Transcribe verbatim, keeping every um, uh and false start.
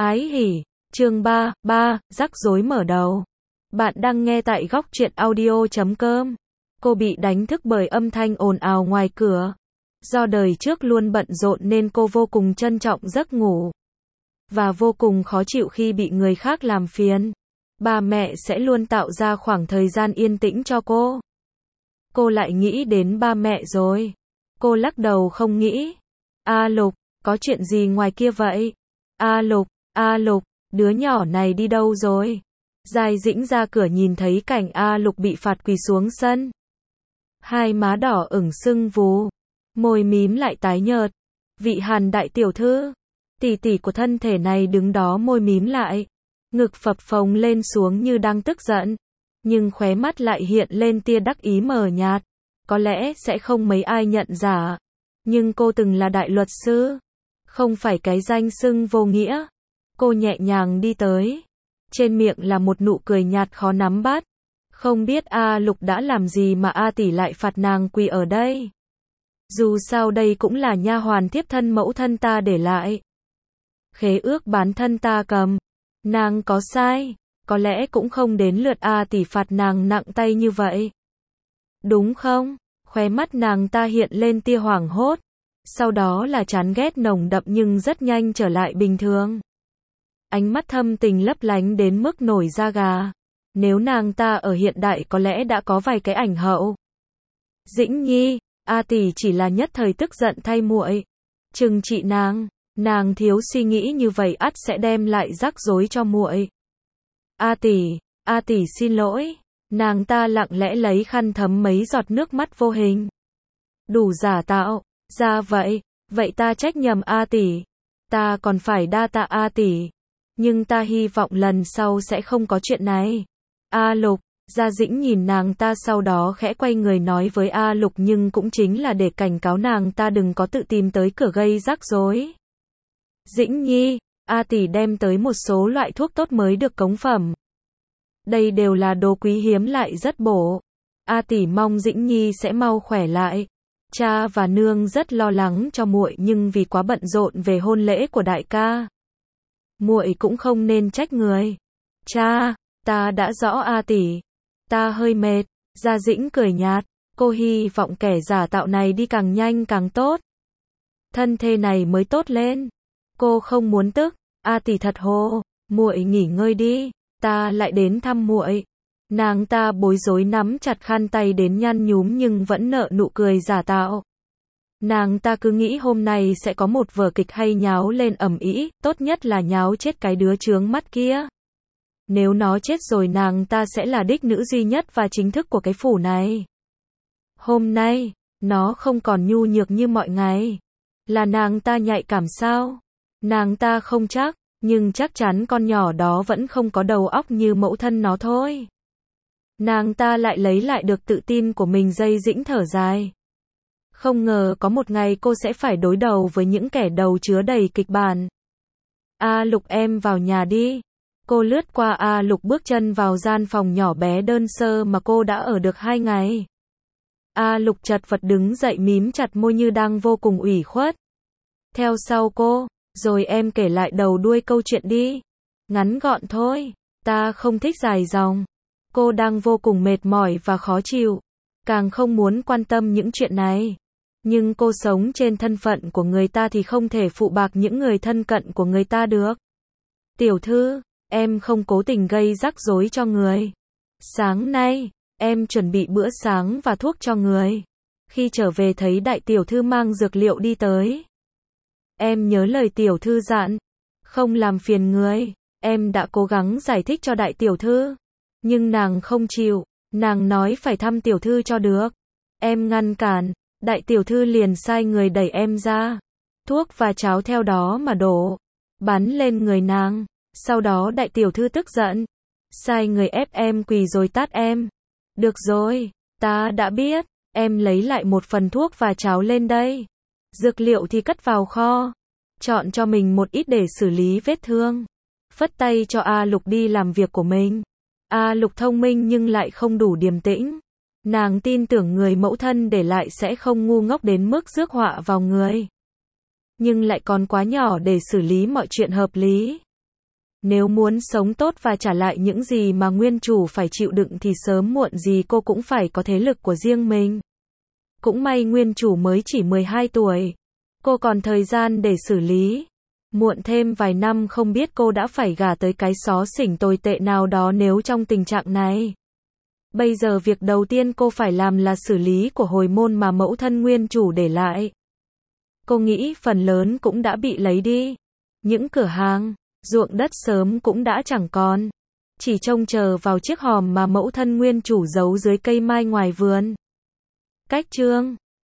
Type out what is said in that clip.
Ái hỉ, chương ba, ba, rắc rối mở đầu. Bạn đang nghe tại góc truyện audio chấm com. Cô bị đánh thức bởi âm thanh ồn ào ngoài cửa. Do đời trước luôn bận rộn nên cô vô cùng trân trọng giấc ngủ. Và vô cùng khó chịu khi bị người khác làm phiền. Ba mẹ sẽ luôn tạo ra khoảng thời gian yên tĩnh cho cô. Cô lại nghĩ đến ba mẹ rồi. Cô lắc đầu không nghĩ. A Lục, có chuyện gì ngoài kia vậy? A Lục, A Lục, đứa nhỏ này đi đâu rồi? Giai Dĩnh ra cửa nhìn thấy cảnh A Lục bị phạt quỳ xuống sân. Hai má đỏ ửng sưng vù, môi mím lại tái nhợt. Vị Hàn đại tiểu thư, tỷ tỷ của thân thể này đứng đó môi mím lại, ngực phập phồng lên xuống như đang tức giận, nhưng khóe mắt lại hiện lên tia đắc ý mờ nhạt. Có lẽ sẽ không mấy ai nhận ra, nhưng cô từng là đại luật sư, không phải cái danh xưng vô nghĩa. Cô nhẹ nhàng đi tới, trên miệng là một nụ cười nhạt khó nắm bắt. Không biết A Lục đã làm gì mà A tỷ lại phạt nàng quỳ ở đây. Dù sao đây cũng là nha hoàn thiếp thân mẫu thân ta để lại. Khế ước bán thân ta cầm. Nàng có sai, có lẽ cũng không đến lượt A tỷ phạt nàng nặng tay như vậy. Đúng không? Khóe mắt nàng ta hiện lên tia hoảng hốt. Sau đó là chán ghét nồng đậm nhưng rất nhanh trở lại bình thường. Ánh mắt thâm tình lấp lánh đến mức nổi da gà. Nếu nàng ta ở hiện đại có lẽ đã có vài cái ảnh hậu. Dĩnh Nhi, A tỷ chỉ là nhất thời tức giận thay muội. Trừng trị nàng, nàng thiếu suy nghĩ như vậy ắt sẽ đem lại rắc rối cho muội. A tỷ, A tỷ xin lỗi. Nàng ta lặng lẽ lấy khăn thấm mấy giọt nước mắt vô hình. Đủ giả tạo, ra vậy, vậy ta trách nhầm A tỷ. Ta còn phải đa tạ A tỷ. Nhưng ta hy vọng lần sau sẽ không có chuyện này. A Lục, Gia Dĩnh nhìn nàng ta sau đó khẽ quay người nói với A Lục nhưng cũng chính là để cảnh cáo nàng ta đừng có tự tìm tới cửa gây rắc rối. Dĩnh Nhi, A tỷ đem tới một số loại thuốc tốt mới được cống phẩm. Đây đều là đồ quý hiếm lại rất bổ. A tỷ mong Dĩnh Nhi sẽ mau khỏe lại. Cha và nương rất lo lắng cho muội nhưng vì quá bận rộn về hôn lễ của đại ca, muội cũng không nên trách người. Cha, ta đã rõ A tỷ. Ta hơi mệt. Gia Dĩnh cười nhạt. Cô hy vọng kẻ giả tạo này đi càng nhanh càng tốt. Thân thể này mới tốt lên. Cô không muốn tức. A tỷ thật hồ. Muội nghỉ ngơi đi. Ta lại đến thăm muội. Nàng ta bối rối nắm chặt khăn tay đến nhăn nhúm nhưng vẫn nở nụ cười giả tạo. Nàng ta cứ nghĩ hôm nay sẽ có một vở kịch hay nháo lên ầm ĩ, tốt nhất là nháo chết cái đứa chướng mắt kia. Nếu nó chết rồi nàng ta sẽ là đích nữ duy nhất và chính thức của cái phủ này. Hôm nay, nó không còn nhu nhược như mọi ngày. Là nàng ta nhạy cảm sao? Nàng ta không chắc, nhưng chắc chắn con nhỏ đó vẫn không có đầu óc như mẫu thân nó thôi. Nàng ta lại lấy lại được tự tin của mình. Giai Dĩnh thở dài. Không ngờ có một ngày cô sẽ phải đối đầu với những kẻ đầu chứa đầy kịch bản. A Lục em vào nhà đi. Cô lướt qua A Lục bước chân vào gian phòng nhỏ bé đơn sơ mà cô đã ở được hai ngày. A Lục chật vật đứng dậy mím chặt môi như đang vô cùng ủy khuất. Theo sau cô, rồi em kể lại đầu đuôi câu chuyện đi. Ngắn gọn thôi, ta không thích dài dòng. Cô đang vô cùng mệt mỏi và khó chịu, càng không muốn quan tâm những chuyện này. Nhưng cô sống trên thân phận của người ta thì không thể phụ bạc những người thân cận của người ta được. Tiểu thư, em không cố tình gây rắc rối cho người. Sáng nay, em chuẩn bị bữa sáng và thuốc cho người. Khi trở về thấy đại tiểu thư mang dược liệu đi tới. Em nhớ lời tiểu thư dặn, không làm phiền người. Em đã cố gắng giải thích cho đại tiểu thư, nhưng nàng không chịu. Nàng nói phải thăm tiểu thư cho được. Em ngăn cản, đại tiểu thư liền sai người đẩy em ra. Thuốc và cháo theo đó mà đổ, bắn lên người nàng. Sau đó đại tiểu thư tức giận, sai người ép em quỳ rồi tát em. Được rồi, ta đã biết. Em lấy lại một phần thuốc và cháo lên đây. Dược liệu thì cất vào kho. Chọn cho mình một ít để xử lý vết thương. Phất tay cho A Lục đi làm việc của mình. A Lục thông minh nhưng lại không đủ điềm tĩnh. Nàng tin tưởng người mẫu thân để lại sẽ không ngu ngốc đến mức rước họa vào người. Nhưng lại còn quá nhỏ để xử lý mọi chuyện hợp lý. Nếu muốn sống tốt và trả lại những gì mà nguyên chủ phải chịu đựng thì sớm muộn gì cô cũng phải có thế lực của riêng mình. Cũng may nguyên chủ mới chỉ mười hai tuổi. Cô còn thời gian để xử lý. Muộn thêm vài năm không biết cô đã phải gả tới cái xó xỉnh tồi tệ nào đó nếu trong tình trạng này. Bây giờ việc đầu tiên cô phải làm là xử lý của hồi môn mà mẫu thân nguyên chủ để lại. Cô nghĩ phần lớn cũng đã bị lấy đi. Những cửa hàng, ruộng đất sớm cũng đã chẳng còn. Chỉ trông chờ vào chiếc hòm mà mẫu thân nguyên chủ giấu dưới cây mai ngoài vườn. Cách chương